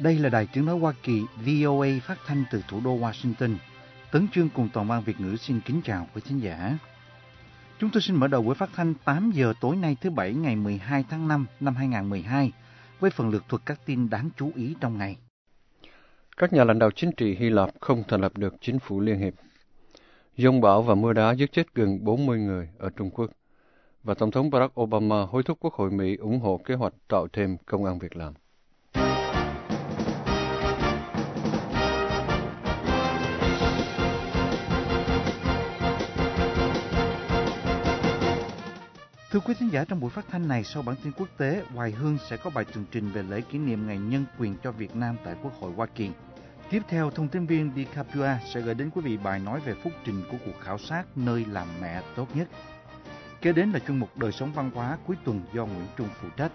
Đây là Đài Tiếng nói Hoa Kỳ VOA phát thanh từ thủ đô Washington. Tấn Chương cùng toàn ban Việt ngữ xin kính chào quý thính giả. Chúng tôi xin mở đầu buổi phát thanh 8 giờ tối nay thứ Bảy ngày 12 tháng 5 năm 2012 với phần lược thuật các tin đáng chú ý trong ngày. Các nhà lãnh đạo chính trị Hy Lạp không thành lập được chính phủ liên hiệp. Giông bão và mưa đá giết chết gần 40 người ở Trung Quốc. Và Tổng thống Barack Obama hối thúc Quốc hội Mỹ ủng hộ kế hoạch tạo thêm công ăn việc làm. Thưa quý thính giả, trong buổi phát thanh này, sau bản tin quốc tế, Hoài Hương sẽ có bài tường trình về lễ kỷ niệm Ngày Nhân quyền cho Việt Nam tại Quốc hội Hoa Kỳ. Tiếp theo, thông tin viên Di Capua sẽ gửi đến quý vị bài nói về phúc trình của cuộc khảo sát nơi làm mẹ tốt nhất. Kế đến là chuyên mục Đời sống văn hóa cuối tuần do Nguyễn Trung phụ trách.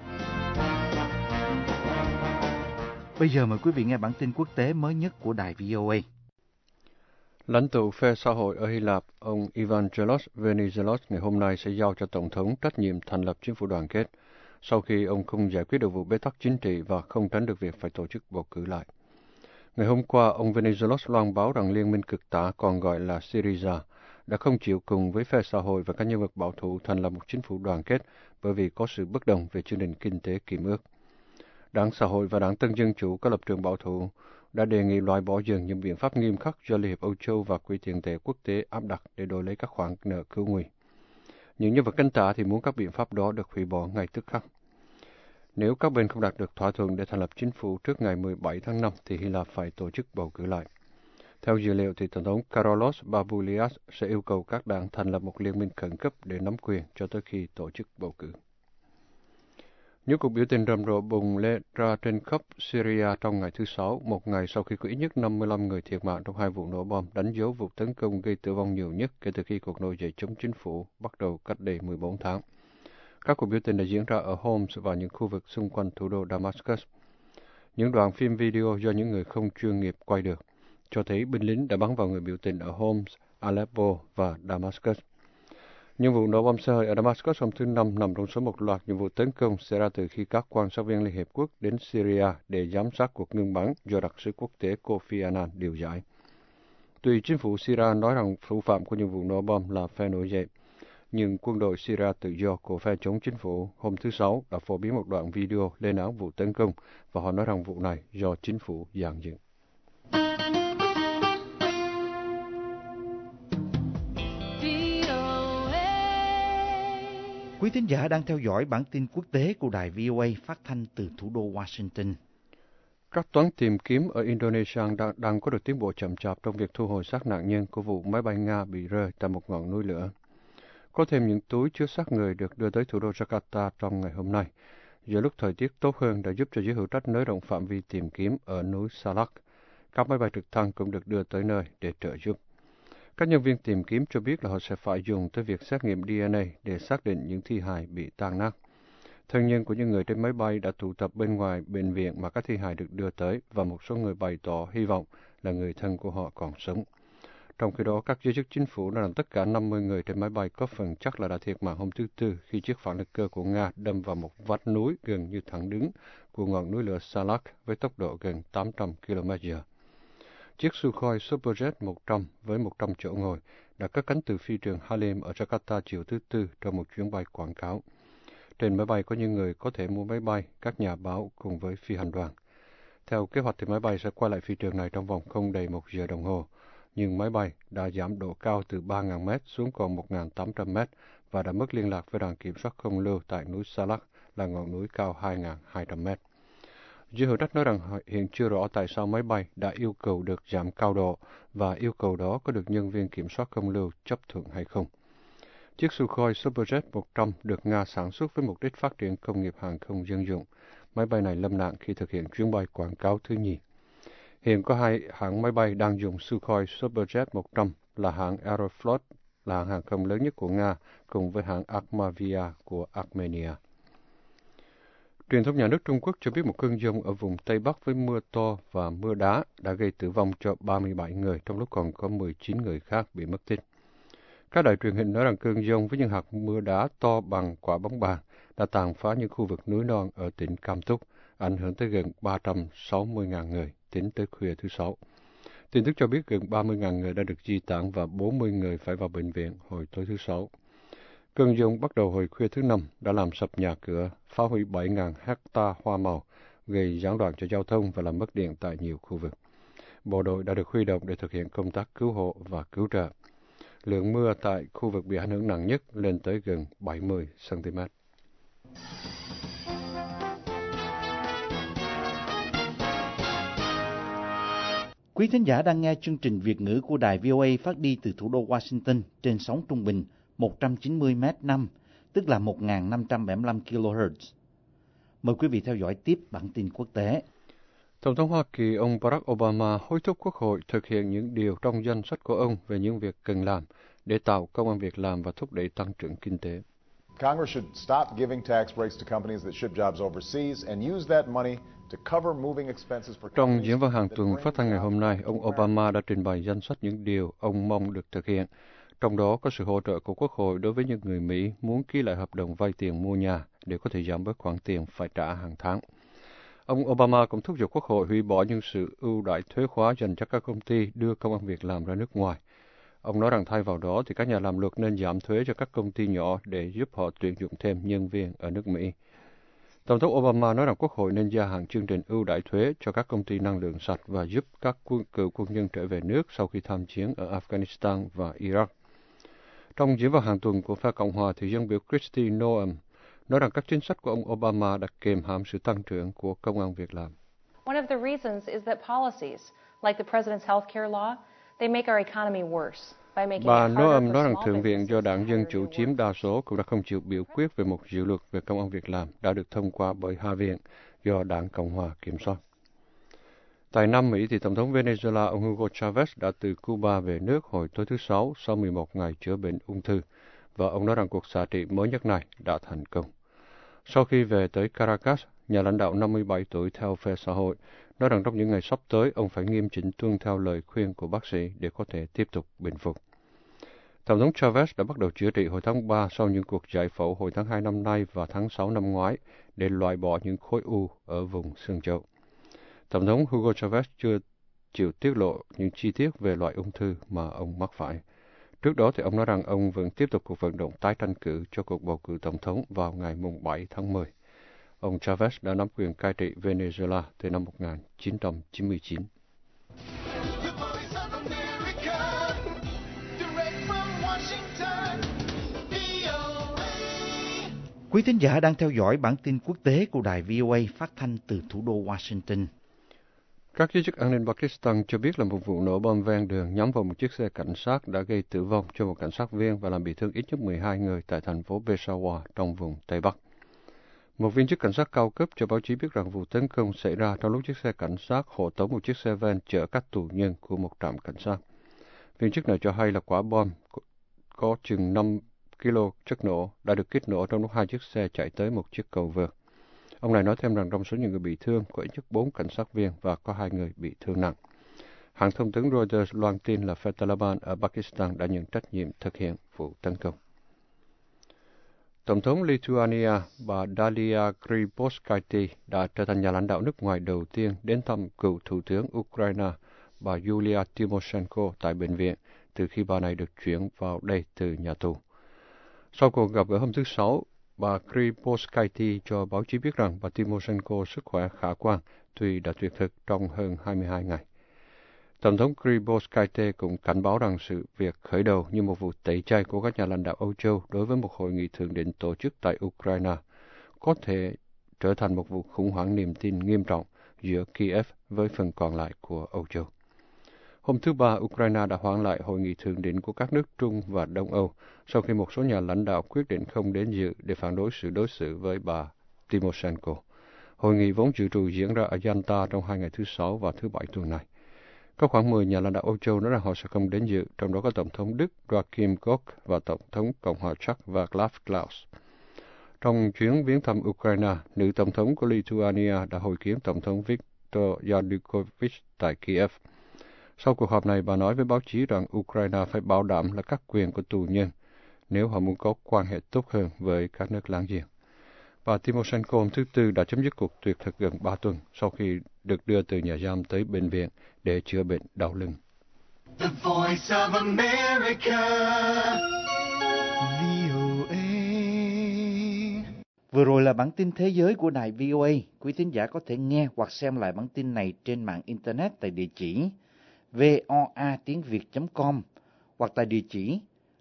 Bây giờ mời quý vị nghe bản tin quốc tế mới nhất của đài VOA. Lãnh tụ phe xã hội ở Hy Lạp, ông Evangelos Venizelos ngày hôm nay sẽ giao cho Tổng thống trách nhiệm thành lập chính phủ đoàn kết, sau khi ông không giải quyết được vụ bế tắc chính trị và không tránh được việc phải tổ chức bầu cử lại. Ngày hôm qua, ông Venizelos loan báo rằng Liên minh cực tả còn gọi là Syriza đã không chịu cùng với phe xã hội và các nhân vật bảo thủ thành lập một chính phủ đoàn kết bởi vì có sự bất đồng về chương trình kinh tế kiểm ước. Đảng Xã hội và Đảng Tân Dân Chủ có lập trường bảo thủ đã đề nghị loại bỏ dần những biện pháp nghiêm khắc do Liên hiệp Âu Châu và Quỹ tiền tệ quốc tế áp đặt để đổi lấy các khoản nợ cứu nguy. Những nhân vật cánh tả thì muốn các biện pháp đó được hủy bỏ ngay tức khắc. Nếu các bên không đạt được thỏa thuận để thành lập chính phủ trước ngày 17 tháng 5 thì Hy Lạp phải tổ chức bầu cử lại. Theo dữ liệu thì Tổng thống Karolos Baboulias sẽ yêu cầu các đảng thành lập một liên minh khẩn cấp để nắm quyền cho tới khi tổ chức bầu cử. Những cuộc biểu tình rầm rộ bùng lên ra trên khắp Syria trong ngày thứ Sáu, một ngày sau khi có ít nhất 55 người thiệt mạng trong hai vụ nổ bom, đánh dấu vụ tấn công gây tử vong nhiều nhất kể từ khi cuộc nổi dậy chống chính phủ bắt đầu cách đây 14 tháng. Các cuộc biểu tình đã diễn ra ở Homs và những khu vực xung quanh thủ đô Damascus. Những đoạn phim video do những người không chuyên nghiệp quay được cho thấy binh lính đã bắn vào người biểu tình ở Homs, Aleppo và Damascus. Những vụ nổ bom xe hơi ở Damascus hôm thứ Năm nằm trong số một loạt những vụ tấn công xảy ra từ khi các quan sát viên Liên Hiệp Quốc đến Syria để giám sát cuộc ngưng bắn do đặc sứ quốc tế Kofi Annan điều giải. Tuy chính phủ Syria nói rằng thủ phạm của những vụ nổ bom là phe nổi dậy, nhưng quân đội Syria tự do của phe chống chính phủ hôm thứ Sáu đã phổ biến một đoạn video lên án vụ tấn công và họ nói rằng vụ này do chính phủ dàn dựng. Quý thính giả đang theo dõi bản tin quốc tế của đài VOA phát thanh từ thủ đô Washington. Các toán tìm kiếm ở Indonesia đang có được tiến bộ chậm chạp trong việc thu hồi xác nạn nhân của vụ máy bay Nga bị rơi tại một ngọn núi lửa. Có thêm những túi chứa xác người được đưa tới thủ đô Jakarta trong ngày hôm nay, giữa lúc thời tiết tốt hơn đã giúp cho giới hữu trách nới rộng phạm vi tìm kiếm ở núi Salak. Các máy bay trực thăng cũng được đưa tới nơi để trợ giúp. Các nhân viên tìm kiếm cho biết là họ sẽ phải dùng tới việc xét nghiệm DNA để xác định những thi hài bị tan nát. Thân nhân của những người trên máy bay đã tụ tập bên ngoài bệnh viện mà các thi hài được đưa tới và một số người bày tỏ hy vọng là người thân của họ còn sống. Trong khi đó, các giới chức chính phủ đã làm tất cả 50 người trên máy bay có phần chắc là đã thiệt mạng hôm thứ Tư khi chiếc phản lực cơ của Nga đâm vào một vách núi gần như thẳng đứng của ngọn núi lửa Salak với tốc độ gần 800 km/h. Chiếc Sukhoi Superjet 100 với 100 chỗ ngồi đã cất cánh từ phi trường Halim ở Jakarta chiều thứ Tư trong một chuyến bay quảng cáo. Trên máy bay có những người có thể mua máy bay, các nhà báo cùng với phi hành đoàn. Theo kế hoạch thì máy bay sẽ quay lại phi trường này trong vòng không đầy 1 giờ đồng hồ, nhưng máy bay đã giảm độ cao từ 3.000 mét xuống còn 1.800 mét và đã mất liên lạc với đoàn kiểm soát không lưu tại núi Salak là ngọn núi cao 2.200 mét. Giới hữu trách nói rằng hiện chưa rõ tại sao máy bay đã yêu cầu được giảm cao độ và yêu cầu đó có được nhân viên kiểm soát không lưu chấp thuận hay không. Chiếc Sukhoi Superjet 100 được Nga sản xuất với mục đích phát triển công nghiệp hàng không dân dụng. Máy bay này lâm nạn khi thực hiện chuyến bay quảng cáo thứ nhì. Hiện có hai hãng máy bay đang dùng Sukhoi Superjet 100 là hãng Aeroflot, là hãng hàng không lớn nhất của Nga, cùng với hãng Akhmavia của Armenia. Truyền thông nhà nước Trung Quốc cho biết một cơn giông ở vùng Tây Bắc với mưa to và mưa đá đã gây tử vong cho 37 người, trong lúc còn có 19 người khác bị mất tích. Các đài truyền hình nói rằng cơn giông với những hạt mưa đá to bằng quả bóng bàn đã tàn phá những khu vực núi non ở tỉnh Cam Túc ảnh hưởng tới gần 360.000 người tính tới khuya thứ Sáu. Tin tức cho biết gần 30.000 người đã được di tản và 40 người phải vào bệnh viện hồi tối thứ Sáu. Cơn giông bắt đầu hồi khuya thứ Năm đã làm sập nhà cửa, phá hủy 7.000 hecta hoa màu, gây gián đoạn cho giao thông và làm mất điện tại nhiều khu vực. Bộ đội đã được huy động để thực hiện công tác cứu hộ và cứu trợ. Lượng mưa tại khu vực bị ảnh hưởng nặng nhất lên tới gần 70 cm. Quý thính giả đang nghe chương trình Việt ngữ của đài VOA phát đi từ thủ đô Washington trên sóng trung bình 190 m/5, tức là 1.575 kHz. Mời quý vị theo dõi tiếp bản tin quốc tế. Tổng thống Hoa Kỳ ông Barack Obama hối thúc Quốc hội thực hiện những điều trong danh sách của ông về những việc cần làm để tạo công ăn việc làm và thúc đẩy tăng trưởng kinh tế. Congress should stop giving tax breaks to companies that ship jobs overseas and use that money to cover moving expenses for Trong companies. diễn văn hàng tuần phát thanh ngày hôm nay, ông Obama đã trình bày danh sách những điều ông mong được thực hiện. Trong đó có sự hỗ trợ của Quốc hội đối với những người Mỹ muốn ký lại hợp đồng vay tiền mua nhà để có thể giảm bớt khoản tiền phải trả hàng tháng. Ông Obama cũng thúc giục Quốc hội hủy bỏ những sự ưu đãi thuế khóa dành cho các công ty đưa công ăn việc làm ra nước ngoài. Ông nói rằng thay vào đó thì các nhà làm luật nên giảm thuế cho các công ty nhỏ để giúp họ tuyển dụng thêm nhân viên ở nước Mỹ. Tổng thống Obama nói rằng Quốc hội nên gia hạn chương trình ưu đãi thuế cho các công ty năng lượng sạch và giúp các cựu quân nhân trở về nước sau khi tham chiến ở Afghanistan và Iraq. Trong diễn văn hàng tuần của phe Cộng hòa thì dân biểu Kristi Noem nói rằng các chính sách của ông Obama đã kìm hãm sự tăng trưởng của công ăn việc làm. One of the reasons is that policies, like the president's healthcare law, they make our economy worse. Bà Noem nói rằng Thượng viện do đảng Dân Chủ chiếm đa số cũng đã không chịu biểu quyết về một dự luật về công ăn việc làm đã được thông qua bởi Hạ viện do đảng Cộng hòa kiểm soát. Tại Nam Mỹ thì Tổng thống Venezuela ông Hugo Chavez đã từ Cuba về nước hồi tối thứ Sáu sau 11 ngày chữa bệnh ung thư và ông nói rằng cuộc xạ trị mới nhất này đã thành công. Sau khi về tới Caracas, nhà lãnh đạo 57 tuổi theo phe xã hội nói rằng trong những ngày sắp tới ông phải nghiêm chỉnh tuân theo lời khuyên của bác sĩ để có thể tiếp tục bình phục. Tổng thống Chavez đã bắt đầu chữa trị hồi tháng 3 sau những cuộc giải phẫu hồi tháng 2 năm nay và tháng 6 năm ngoái để loại bỏ những khối u ở vùng xương chậu. Tổng thống Hugo Chavez chưa chịu tiết lộ những chi tiết về loại ung thư mà ông mắc phải. Trước đó thì ông nói rằng ông vẫn tiếp tục cuộc vận động tái tranh cử cho cuộc bầu cử tổng thống vào ngày 7 tháng 10. Ông Chavez đã nắm quyền cai trị Venezuela từ năm 1999. Quý thính giả đang theo dõi bản tin quốc tế của đài VOA phát thanh từ thủ đô Washington. Các giới chức an ninh Pakistan cho biết là một vụ nổ bom ven đường nhắm vào một chiếc xe cảnh sát đã gây tử vong cho một cảnh sát viên và làm bị thương ít nhất 12 người tại thành phố Peshawar trong vùng Tây Bắc. Một viên chức cảnh sát cao cấp cho báo chí biết rằng vụ tấn công xảy ra trong lúc chiếc xe cảnh sát hộ tống một chiếc xe van chở các tù nhân của một trạm cảnh sát. Viên chức này cho hay là quả bom có chừng 5 kg chất nổ đã được kích nổ trong lúc hai chiếc xe chạy tới một chiếc cầu vượt. Ông này nói thêm rằng trong số những người bị thương có ít nhất 4 cảnh sát viên và có 2 người bị thương nặng. Hãng thông tấn Reuters loan tin là phe Taliban ở Pakistan đã nhận trách nhiệm thực hiện vụ tấn công. Tổng thống Lithuania bà Dalia Grybauskaitė đã trở thành nhà lãnh đạo nước ngoài đầu tiên đến thăm cựu Thủ tướng Ukraine bà Yulia Tymoshenko tại bệnh viện từ khi bà này được chuyển vào đây từ nhà tù. Sau cuộc gặp gỡ hôm thứ Sáu, bà Grybauskaitė cho báo chí biết rằng bà Tymoshenko sức khỏe khả quan tuy đã tuyệt thực trong hơn 22 ngày. Tổng thống Grybauskaitė cũng cảnh báo rằng sự việc khởi đầu như một vụ tẩy chay của các nhà lãnh đạo Âu Châu đối với một hội nghị thượng đỉnh tổ chức tại Ukraine có thể trở thành một vụ khủng hoảng niềm tin nghiêm trọng giữa Kiev với phần còn lại của Âu Châu. Hôm thứ Ba, Ukraine đã hoãn lại hội nghị thượng đỉnh của các nước Trung và Đông Âu sau khi một số nhà lãnh đạo quyết định không đến dự để phản đối sự đối xử với bà Tymoshenko. Hội nghị vốn dự trù diễn ra ở Yalta trong 2 ngày thứ Sáu và thứ Bảy tuần này. Có khoảng 10 nhà lãnh đạo Âu Châu nói rằng họ sẽ không đến dự, trong đó có Tổng thống Đức Joachim Gauck và Tổng thống Cộng hòa Czech Václav Klaus. Trong chuyến viếng thăm Ukraine, nữ Tổng thống của Lithuania đã hội kiến Tổng thống Viktor Yanukovych tại Kiev. Sau cuộc họp này, bà nói với báo chí rằng Ukraine phải bảo đảm là các quyền của tù nhân nếu họ muốn có quan hệ tốt hơn với các nước láng giềng. Bà Tymoshenko hôm thứ Tư đã chấm dứt cuộc tuyệt thực gần 3 tuần sau khi được đưa từ nhà giam tới bệnh viện để chữa bệnh đau lưng. The Voice of America. VOA. Vừa rồi là bản tin thế giới của đài VOA. Quý thính giả có thể nghe hoặc xem lại bản tin này trên mạng Internet tại địa chỉ voatiengviet.com hoặc tại địa chỉ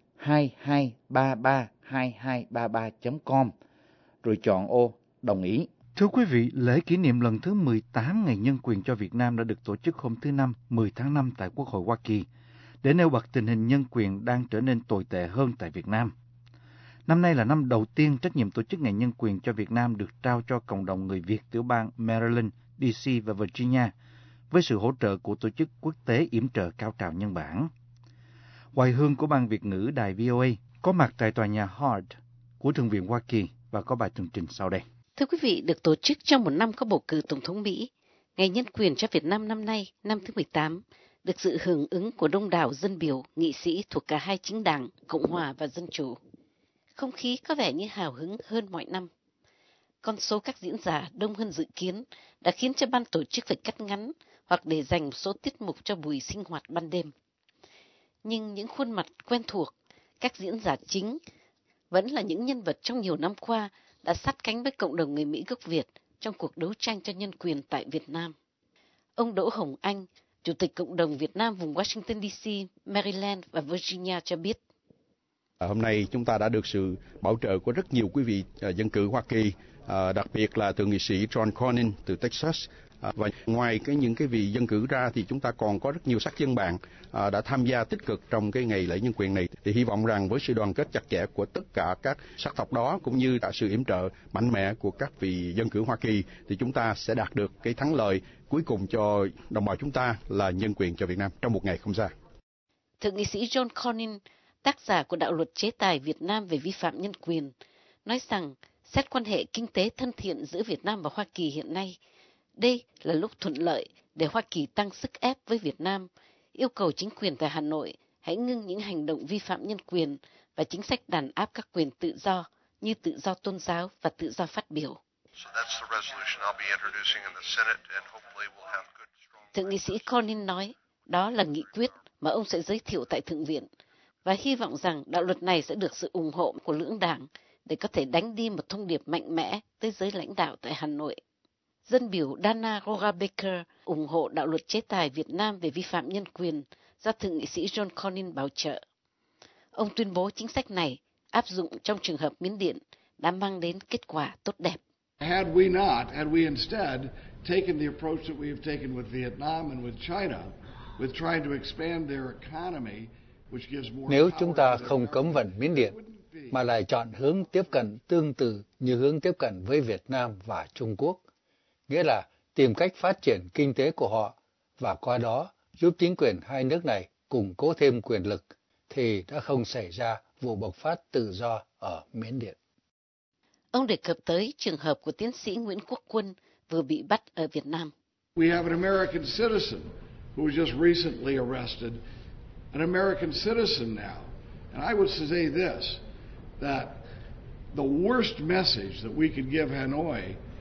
22332233.com rồi chọn ô đồng ý. Thưa quý vị, lễ kỷ niệm lần thứ 18 Ngày Nhân quyền cho Việt Nam đã được tổ chức hôm thứ Năm, 10 tháng 5 tại Quốc hội Hoa Kỳ để nêu bật tình hình nhân quyền đang trở nên tồi tệ hơn tại Việt Nam. Năm nay là năm đầu tiên trách nhiệm tổ chức Ngày Nhân quyền cho Việt Nam được trao cho cộng đồng người Việt tiểu bang Maryland, DC và Virginia với sự hỗ trợ của Tổ chức Quốc tế Yểm trợ Cao trào Nhân bản. Hoài Hương của Ban Việt ngữ Đài VOA có mặt tại tòa nhà Hart của Thượng viện Hoa Kỳ và có bài tường trình sau đây. Thưa quý vị, được tổ chức trong một năm có bầu cử Tổng thống Mỹ, Ngày Nhân quyền cho Việt Nam năm nay, năm thứ 18, được sự hưởng ứng của đông đảo dân biểu, nghị sĩ thuộc cả hai chính đảng, Cộng hòa và Dân chủ. Không khí có vẻ như hào hứng hơn mọi năm. Con số các diễn giả đông hơn dự kiến đã khiến cho ban tổ chức phải cắt ngắn hoặc để dành một số tiết mục cho buổi sinh hoạt ban đêm. Nhưng những khuôn mặt quen thuộc, các diễn giả chính, vẫn là những nhân vật trong nhiều năm qua đã sát cánh với cộng đồng người Mỹ gốc Việt trong cuộc đấu tranh cho nhân quyền tại Việt Nam. Ông Đỗ Hồng Anh, Chủ tịch Cộng đồng Việt Nam vùng Washington DC, Maryland và Virginia cho biết. Hôm nay chúng ta đã được sự bảo trợ của rất nhiều quý vị dân cử Hoa Kỳ, đặc biệt là thượng nghị sĩ John Cornyn từ Texas. Và ngoài những vị dân cử ra thì chúng ta còn có rất nhiều sắc dân bạn đã tham gia tích cực trong cái ngày lễ nhân quyền này. Thì hy vọng rằng với sự đoàn kết chặt chẽ của tất cả các sắc tộc đó cũng như cả sự yểm trợ mạnh mẽ của các vị dân cử Hoa Kỳ thì chúng ta sẽ đạt được cái thắng lợi cuối cùng cho đồng bào chúng ta là nhân quyền cho Việt Nam trong một ngày không xa. Thượng nghị sĩ John Cornyn, tác giả của đạo luật chế tài Việt Nam về vi phạm nhân quyền, nói rằng xét quan hệ kinh tế thân thiện giữa Việt Nam và Hoa Kỳ hiện nay, đây là lúc thuận lợi để Hoa Kỳ tăng sức ép với Việt Nam, yêu cầu chính quyền tại Hà Nội hãy ngưng những hành động vi phạm nhân quyền và chính sách đàn áp các quyền tự do như tự do tôn giáo và tự do phát biểu. Thượng nghị sĩ Cornyn nói, đó là nghị quyết mà ông sẽ giới thiệu tại Thượng viện và hy vọng rằng đạo luật này sẽ được sự ủng hộ của lưỡng đảng để có thể đánh đi một thông điệp mạnh mẽ tới giới lãnh đạo tại Hà Nội. Dân biểu Dana Rohrabacher ủng hộ đạo luật chế tài Việt Nam về vi phạm nhân quyền do Thượng nghị sĩ John Cornyn bảo trợ. Ông tuyên bố chính sách này áp dụng trong trường hợp Miến Điện đã mang đến kết quả tốt đẹp. Had we instead taken the approach that we have taken with Vietnam and with China, with trying to expand their economy, which gives more. Nếu chúng ta không cấm vận Miến Điện, mà lại chọn hướng tiếp cận tương tự như hướng tiếp cận với Việt Nam và Trung Quốc, nghĩa là tìm cách phát triển kinh tế của họ và qua đó giúp chính quyền hai nước này củng cố thêm quyền lực, thì đã không xảy ra vụ bộc phát tự do ở Miến Điện. Ông đề cập tới trường hợp của tiến sĩ Nguyễn Quốc Quân vừa bị bắt ở Việt Nam. We have an American citizen who was just recently arrested, an American citizen now. And I would say this, that the worst message that we could give Hanoi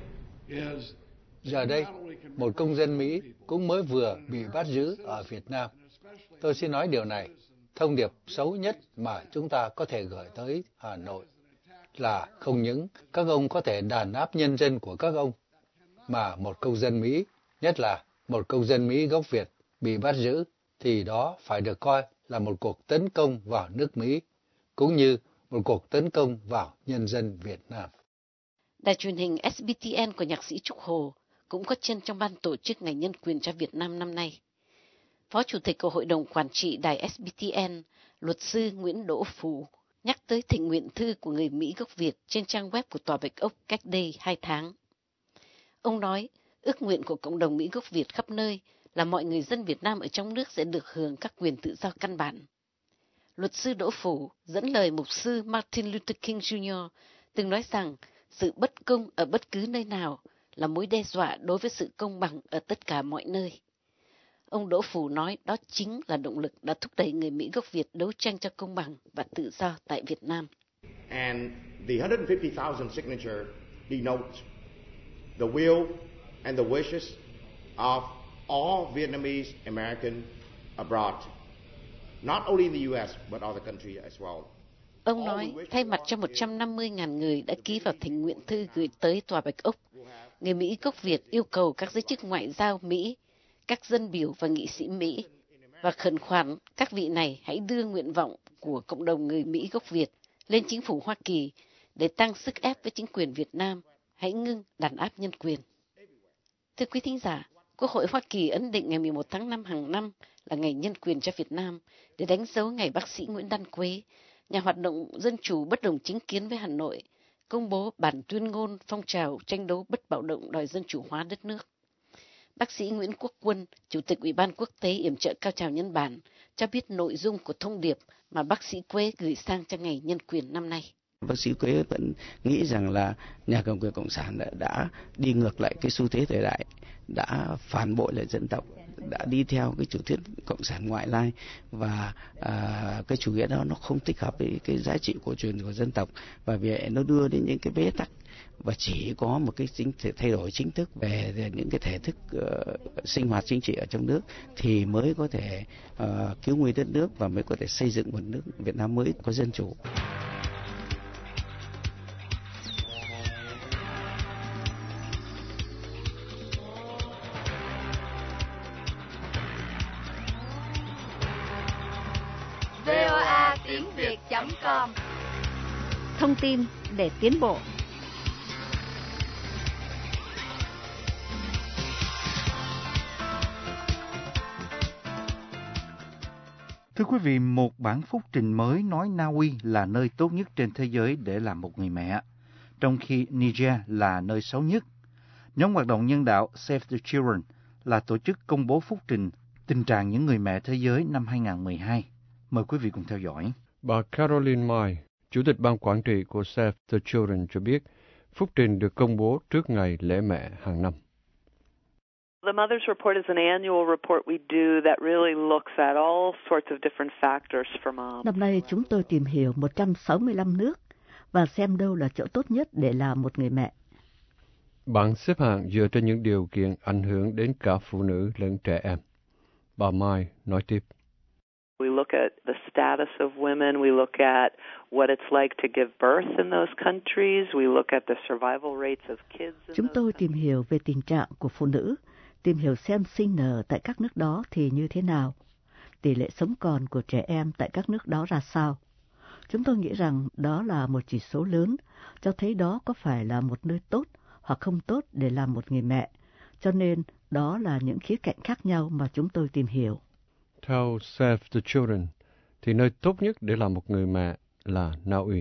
is. Giờ đây, một công dân Mỹ cũng mới vừa bị bắt giữ ở Việt Nam. Tôi xin nói điều này, thông điệp xấu nhất mà chúng ta có thể gửi tới Hà Nội là không những các ông có thể đàn áp nhân dân của các ông, mà một công dân Mỹ, nhất là một công dân Mỹ gốc Việt bị bắt giữ, thì đó phải được coi là một cuộc tấn công vào nước Mỹ, cũng như một cuộc tấn công vào nhân dân Việt Nam. Đài truyền hình SBTN của nhạc sĩ Trúc Hồ cũng có chân trong ban tổ chức Ngày Nhân quyền cho Việt Nam năm nay. Phó Chủ tịch của Hội đồng Quản trị Đài SBTN, luật sư Nguyễn Đỗ Phú, nhắc tới thỉnh nguyện thư của người Mỹ gốc Việt trên trang web của Tòa Bạch Ốc cách đây 2 tháng. Ông nói, ước nguyện của cộng đồng Mỹ gốc Việt khắp nơi là mọi người dân Việt Nam ở trong nước sẽ được hưởng các quyền tự do căn bản. Luật sư Đỗ Phú dẫn lời mục sư Martin Luther King Jr. từng nói rằng sự bất công ở bất cứ nơi nào là mối đe dọa đối với sự công bằng ở tất cả mọi nơi. Ông Đỗ Phú nói đó chính là động lực đã thúc đẩy người Mỹ gốc Việt đấu tranh cho công bằng và tự do tại Việt Nam. And the 150,000 signature denotes the will and the wishes of all Vietnamese American abroad, not only in the U.S. but other countries as well. Ông nói, thay mặt cho 150.000 người đã ký vào thỉnh nguyện thư gửi tới Tòa Bạch Ốc, người Mỹ gốc Việt yêu cầu các giới chức ngoại giao Mỹ, các dân biểu và nghị sĩ Mỹ, và khẩn khoản các vị này hãy đưa nguyện vọng của cộng đồng người Mỹ gốc Việt lên chính phủ Hoa Kỳ để tăng sức ép với chính quyền Việt Nam, hãy ngưng đàn áp nhân quyền. Thưa quý thính giả, Quốc hội Hoa Kỳ ấn định ngày 11 tháng 5 hàng năm là ngày nhân quyền cho Việt Nam để đánh dấu ngày bác sĩ Nguyễn Đan Quế, nhà hoạt động dân chủ bất đồng chính kiến với Hà Nội, công bố bản tuyên ngôn phong trào tranh đấu bất bạo động đòi dân chủ hóa đất nước. Bác sĩ Nguyễn Quốc Quân, Chủ tịch Ủy ban Quốc tế yểm trợ cao trào nhân bản, cho biết nội dung của thông điệp mà bác sĩ Quế gửi sang cho ngày nhân quyền năm nay. Bác sĩ Quế vẫn nghĩ rằng là nhà cầm quyền cộng sản đã đi ngược lại cái xu thế thời đại, đã phản bội lại dân tộc, đã đi theo cái chủ thuyết cộng sản ngoại lai, và cái chủ nghĩa đó nó không thích hợp với cái giá trị cổ truyền của dân tộc, và vì vậy nó đưa đến những cái bế tắc, và chỉ có một cái thay đổi chính thức về những cái thể thức sinh hoạt chính trị ở trong nước thì mới có thể cứu nguy đất nước và mới có thể xây dựng một nước Việt Nam mới có dân chủ. voa.tiếng.việt.com Thông tin để tiến bộ. Thưa quý vị, một bản phúc trình mới nói Na Uy là nơi tốt nhất trên thế giới để làm một người mẹ, trong khi Niger là nơi xấu nhất. Nhóm hoạt động nhân đạo Save the Children là tổ chức công bố phúc trình tình trạng những người mẹ thế giới năm 2012. Mời quý vị cùng theo dõi. Bà Caroline Mai, Chủ tịch Ban Quản trị của Save the Children cho biết, phúc trình được công bố trước ngày lễ mẹ hàng năm. The Mother's Report is an annual report we do that really looks at all sorts of different factors for moms. Năm nay chúng tôi tìm hiểu 165 nước và xem đâu là chỗ tốt nhất để làm một người mẹ. Bảng xếp hạng dựa trên những điều kiện ảnh hưởng đến cả phụ nữ lẫn trẻ em. Bà Mai nói tiếp. We look at the status of women, we look at what it's like to give birth in those countries, we look at the survival rates of kids. Chúng tôi tìm hiểu về tình trạng của phụ nữ, tìm hiểu xem sinh nở tại các nước đó thì như thế nào, tỷ lệ sống còn của trẻ em tại các nước đó ra sao. Chúng tôi nghĩ rằng đó là một chỉ số lớn, cho thấy đó có phải là một nơi tốt hoặc không tốt để làm một người mẹ, cho nên đó là những khía cạnh khác nhau mà chúng tôi tìm hiểu. Theo Save the Children, thì nơi tốt nhất để làm một người mẹ là Na Uy.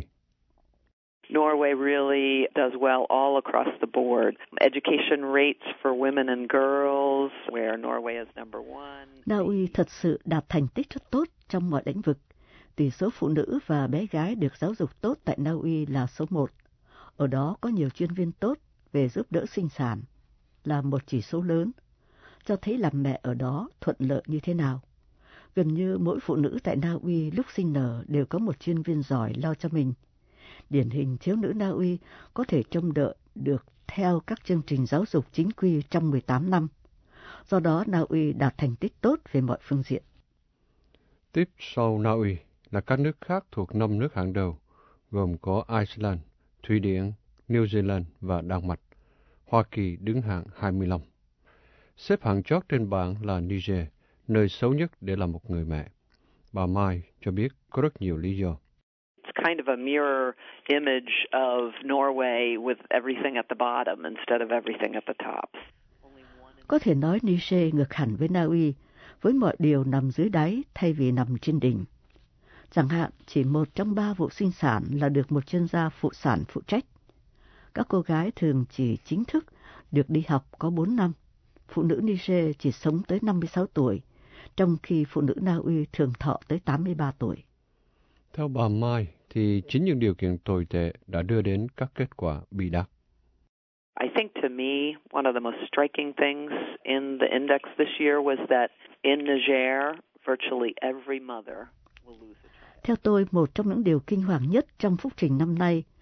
Norway really does well all across the board. Education rates for women and girls, where Norway is number one. Na Uy thật sự đạt thành tích rất tốt trong mọi lĩnh vực. Tỷ số phụ nữ và bé gái được giáo dục tốt tại Na Uy là số 1. Ở đó có nhiều chuyên viên tốt về giúp đỡ sinh sản, là một chỉ số lớn, cho thấy làm mẹ ở đó thuận lợi như thế nào. Gần như mỗi phụ nữ tại Na Uy lúc sinh nở đều có một chuyên viên giỏi lo cho mình. Điển hình thiếu nữ Na Uy có thể trông đợi được theo các chương trình giáo dục chính quy trong 18 năm. Do đó Na Uy đạt thành tích tốt về mọi phương diện. Tiếp sau Na Uy là các nước khác thuộc 5 nước hàng đầu, gồm có Iceland, Thụy Điển, New Zealand và Đan Mạch. Hoa Kỳ đứng hạng 25. Xếp hạng chót trên bảng là Niger, nơi xấu nhất để làm một người mẹ. Bà Mai cho biết có rất nhiều lý do. It's kind of a mirror image of Norway with everything at the bottom instead of everything at the top. Có thể nói Niger ngược hẳn với Na Uy, với mọi điều nằm dưới đáy thay vì nằm trên đỉnh. Chẳng hạn, chỉ 1 trong 3 vụ sinh sản là được một chuyên gia phụ sản phụ trách. Các cô gái thường chỉ chính thức được đi học có 4 năm. Phụ nữ Niger chỉ sống tới 56 tuổi, trong khi phụ nữ Na Uy thường thọ tới 83 tuổi. Theo bà Mai, thì chính những điều kiện tồi tệ đã đưa đến các kết quả bi đát. I think to me, one of the most striking things in the index this year was that in Niger, virtually every mother will lose a child. Theo tôi, một trong những điều kinh hoàng nhất trong phúc trình năm nay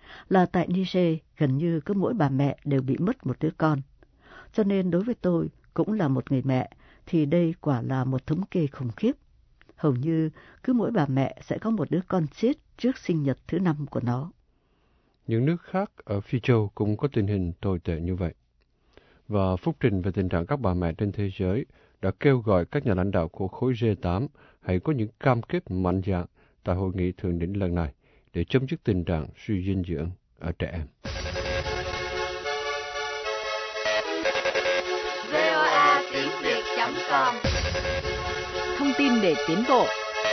là tại Niger gần như cứ mỗi bà mẹ đều bị mất một đứa con. Cho nên đối với tôi, cũng là một người mẹ, thì đây quả là một thống kê khủng khiếp. Hầu như cứ mỗi bà mẹ sẽ có một đứa con chết trước sinh nhật thứ 5 của nó. Những nước khác ở Phi Châu cũng có tình hình tồi tệ như vậy. Và phúc trình về tình trạng các bà mẹ trên thế giới đã kêu gọi các nhà lãnh đạo của khối G8 hãy có những cam kết mạnh dạn tại hội nghị thượng đỉnh lần này để chấm dứt tình trạng suy dinh dưỡng ở trẻ em. voattiếng.com Thông tin để tiến bộ.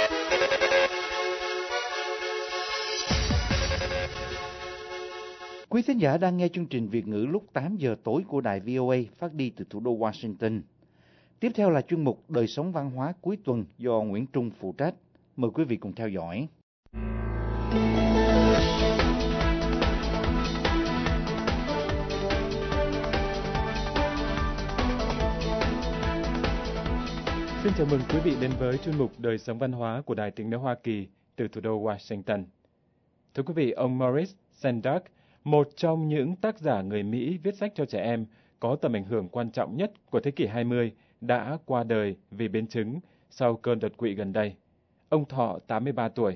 Quý thính giả đang nghe chương trình Việt ngữ lúc 8 giờ tối của đài VOA phát đi từ thủ đô Washington. Tiếp theo là chuyên mục Đời sống văn hóa cuối tuần do Nguyễn Trung phụ trách. Mời quý vị cùng theo dõi. Xin chào mừng quý vị đến với chuyên mục Đời sống văn hóa của Đài Tiếng nói Hoa Kỳ từ thủ đô Washington. Thưa quý vị, ông Maurice Sendak, một trong những tác giả người Mỹ viết sách cho trẻ em có tầm ảnh hưởng quan trọng nhất của thế kỷ 20, đã qua đời vì biến chứng sau cơn đột quỵ gần đây. Ông thọ 83 tuổi.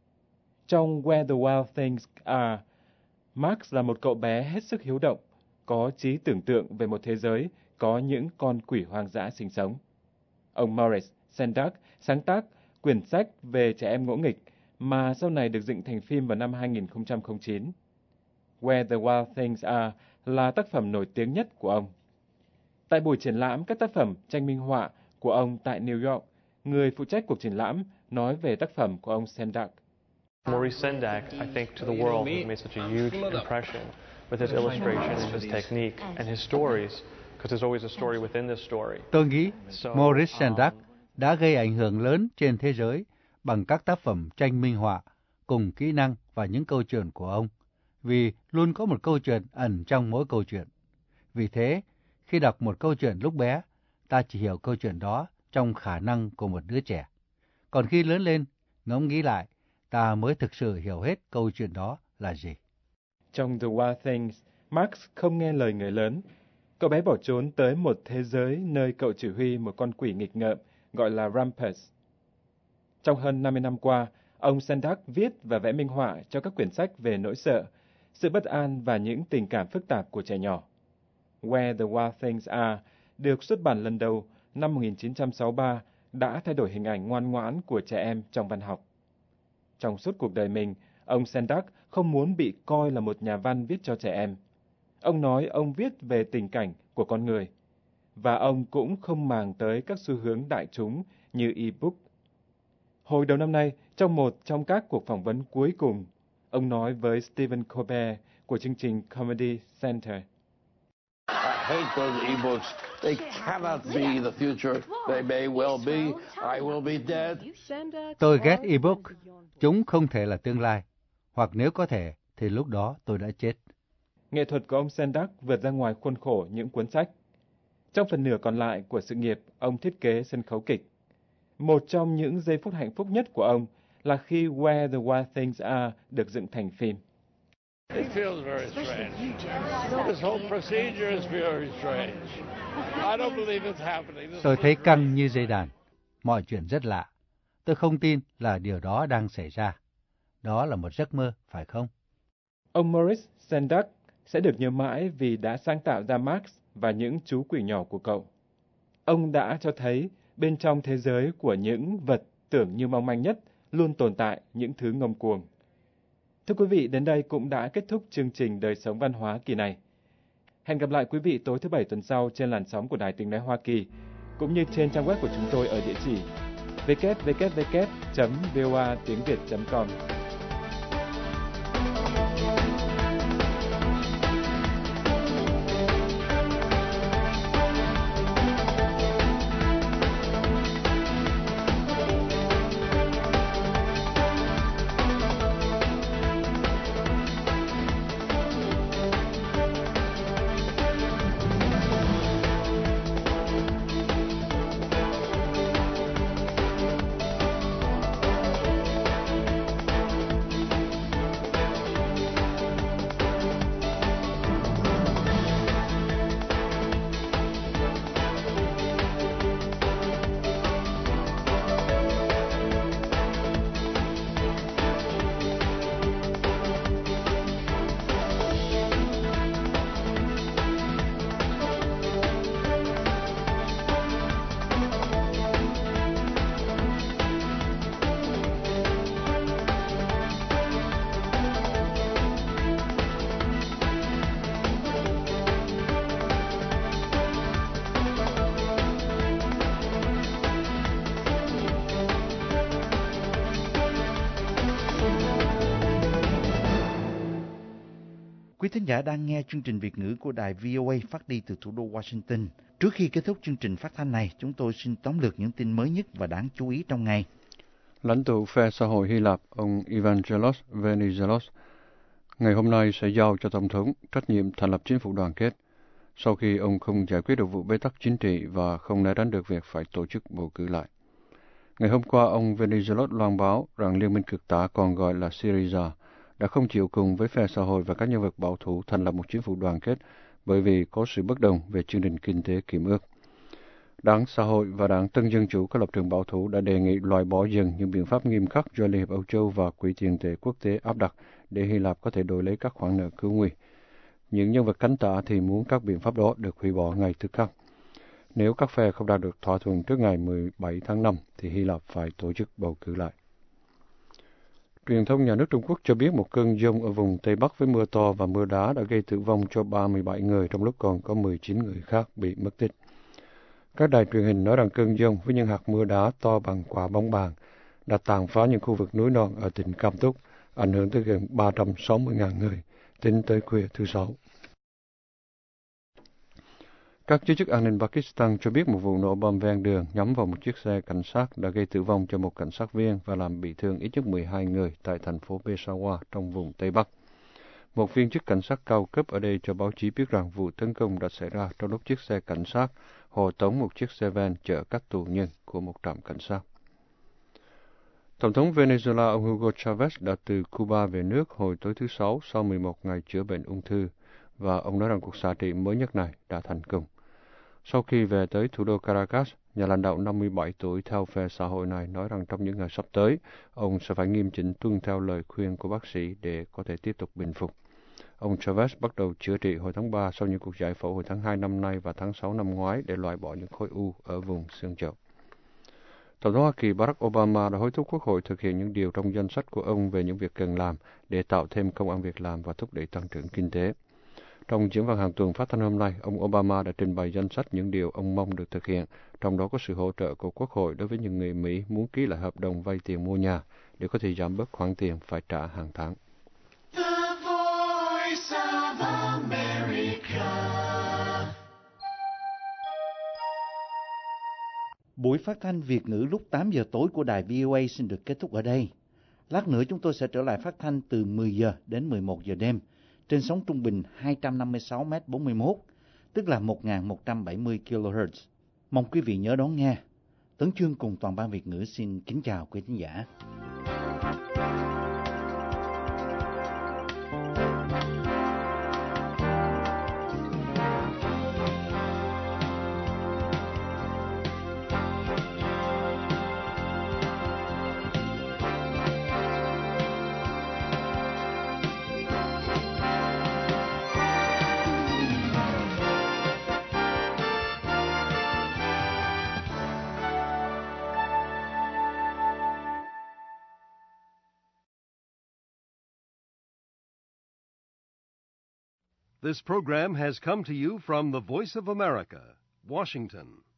Trong Where the Wild Things Are, Max là một cậu bé hết sức hiếu động, có trí tưởng tượng về một thế giới có những con quỷ hoang dã sinh sống. Ông Maurice Sendak sáng tác quyển sách về trẻ em ngỗ nghịch mà sau này được dựng thành phim vào năm 2009. Where the Wild Things Are là tác phẩm nổi tiếng nhất của ông. Tại buổi triển lãm các tác phẩm tranh minh họa của ông tại New York, người phụ trách cuộc triển lãm nói về tác phẩm của ông Sendak. Maurice Sendak, I think, to the world has made such a huge impression with his illustrations, his technique, and his stories, because there's always a story within this story. Tôi nghĩ Maurice Sendak đã gây ảnh hưởng lớn trên thế giới bằng các tác phẩm tranh minh họa, cùng kỹ năng và những câu chuyện của ông, vì luôn có một câu chuyện ẩn trong mỗi câu chuyện. Vì thế, khi đọc một câu chuyện lúc bé, ta chỉ hiểu câu chuyện đó trong khả năng của một đứa trẻ. Còn khi lớn lên, ngẫm nghĩ lại, ta mới thực sự hiểu hết câu chuyện đó là gì. Trong The Wild Things, Max không nghe lời người lớn. Cậu bé bỏ trốn tới một thế giới nơi cậu chỉ huy một con quỷ nghịch ngợm gọi là Rumpus. Trong hơn 50 năm qua, ông Sendak viết và vẽ minh họa cho các quyển sách về nỗi sợ, sự bất an và những tình cảm phức tạp của trẻ nhỏ. Where the Wild Things Are được xuất bản lần đầu năm 1963 đã thay đổi hình ảnh ngoan ngoãn của trẻ em trong văn học. Trong suốt cuộc đời mình, ông Sendak không muốn bị coi là một nhà văn viết cho trẻ em. Ông nói ông viết về tình cảnh của con người, và ông cũng không màng tới các xu hướng đại chúng như e-book. Hồi đầu năm nay, trong một trong các cuộc phỏng vấn cuối cùng, ông nói với Stephen Colbert của chương trình Comedy Center. I hate those e-books. They cannot be the future. They may well be. I will be dead. Tôi ghét e-book. Chúng không thể là tương lai. Hoặc nếu có thể, thì lúc đó tôi đã chết. Nghệ thuật của ông Sendak vượt ra ngoài khuôn khổ những cuốn sách. Trong phần nửa còn lại của sự nghiệp, ông thiết kế sân khấu kịch. Một trong những giây phút hạnh phúc nhất của ông là khi Where the Wild Things Are được dựng thành phim. It feels very strange. This whole procedure is very strange. I don't believe it's happening. Tôi thấy căng như dây đàn. Mọi chuyện rất lạ. Tôi không tin là điều đó đang xảy ra. Đó là một giấc mơ, phải không? Ông Maurice Sendak sẽ được nhớ mãi vì đã sáng tạo ra Max và những chú quỷ nhỏ của cậu. Ông đã cho thấy bên trong thế giới của những vật tưởng như mong manh nhất luôn tồn tại những thứ ngông cuồng. Thưa quý vị, đến đây cũng đã kết thúc chương trình Đời sống văn hóa kỳ này. Hẹn gặp lại quý vị tối thứ Bảy tuần sau trên làn sóng của Đài Tiếng nói Hoa Kỳ, cũng như trên trang web của chúng tôi ở địa chỉ www.voattiếng.com. Quý thính giả đang nghe chương trình Việt ngữ của đài VOA phát đi từ thủ đô Washington. Trước khi kết thúc chương trình phát thanh này, chúng tôi xin tóm lược những tin mới nhất và đáng chú ý trong ngày. Lãnh tụ phe xã hội Hy Lạp, ông Evangelos Venizelos, ngày hôm nay sẽ giao cho Tổng thống trách nhiệm thành lập chính phủ đoàn kết, sau khi ông không giải quyết được vụ bế tắc chính trị và không né tránh được việc phải tổ chức bầu cử lại. Ngày hôm qua, ông Venizelos loan báo rằng Liên minh cực tả còn gọi là Syriza đã không chịu cùng với phe xã hội và các nhân vật bảo thủ thành lập một chính phủ đoàn kết bởi vì có sự bất đồng về chương trình kinh tế kiểm ước. Đảng Xã hội và Đảng Tân Dân Chủ có lập trường bảo thủ đã đề nghị loại bỏ dần những biện pháp nghiêm khắc do Liên hiệp Âu Châu và Quỹ tiền tệ quốc tế áp đặt để Hy Lạp có thể đổi lấy các khoản nợ cứu nguy. Những nhân vật cánh tả thì muốn các biện pháp đó được hủy bỏ ngay tức khắc. Nếu các phe không đạt được thỏa thuận trước ngày 17 tháng 5 thì Hy Lạp phải tổ chức bầu cử lại. Truyền thông nhà nước Trung Quốc cho biết một cơn giông ở vùng Tây Bắc với mưa to và mưa đá đã gây tử vong cho 37 người, trong lúc còn có 19 người khác bị mất tích. Các đài truyền hình nói rằng cơn giông với những hạt mưa đá to bằng quả bóng bàn đã tàn phá những khu vực núi non ở tỉnh Cam Túc, ảnh hưởng tới gần 360.000 người, tính tới khuya thứ Sáu. Các giới chức an ninh Pakistan cho biết một vụ nổ bom ven đường nhắm vào một chiếc xe cảnh sát đã gây tử vong cho một cảnh sát viên và làm bị thương ít nhất 12 người tại thành phố Peshawar trong vùng Tây Bắc. Một viên chức cảnh sát cao cấp ở đây cho báo chí biết rằng vụ tấn công đã xảy ra trong lúc chiếc xe cảnh sát hộ tống một chiếc xe van chở các tù nhân của một trạm cảnh sát. Tổng thống Venezuela ông Hugo Chavez đã từ Cuba về nước hồi tối thứ Sáu sau 11 ngày chữa bệnh ung thư, và ông nói rằng cuộc xạ trị mới nhất này đã thành công. Sau khi về tới thủ đô Caracas, nhà lãnh đạo 57 tuổi theo phe xã hội này nói rằng trong những ngày sắp tới, ông sẽ phải nghiêm chỉnh tuân theo lời khuyên của bác sĩ để có thể tiếp tục bình phục. Ông Chavez bắt đầu chữa trị hồi tháng 3 sau những cuộc giải phẫu hồi tháng 2 năm nay và tháng 6 năm ngoái để loại bỏ những khối u ở vùng xương chậu. Tổng thống Hoa Kỳ Barack Obama đã hối thúc Quốc hội thực hiện những điều trong danh sách của ông về những việc cần làm để tạo thêm công ăn việc làm và thúc đẩy tăng trưởng kinh tế. Trong diễn văn hàng tuần phát thanh hôm nay, ông Obama đã trình bày danh sách những điều ông mong được thực hiện, trong đó có sự hỗ trợ của Quốc hội đối với những người Mỹ muốn ký lại hợp đồng vay tiền mua nhà để có thể giảm bớt khoản tiền phải trả hàng tháng. The Voice of America. Buổi phát thanh Việt ngữ lúc 8 giờ tối của đài VOA xin được kết thúc ở đây. Lát nữa chúng tôi sẽ trở lại phát thanh từ 10 giờ đến 11 giờ đêm trên sóng trung bình 256 m41, tức là 1.170 kHz. Mong quý vị nhớ đón nghe. Tấn Chương cùng toàn ban Việt ngữ xin kính chào quý khán giả. This program has come to you from the Voice of America, Washington.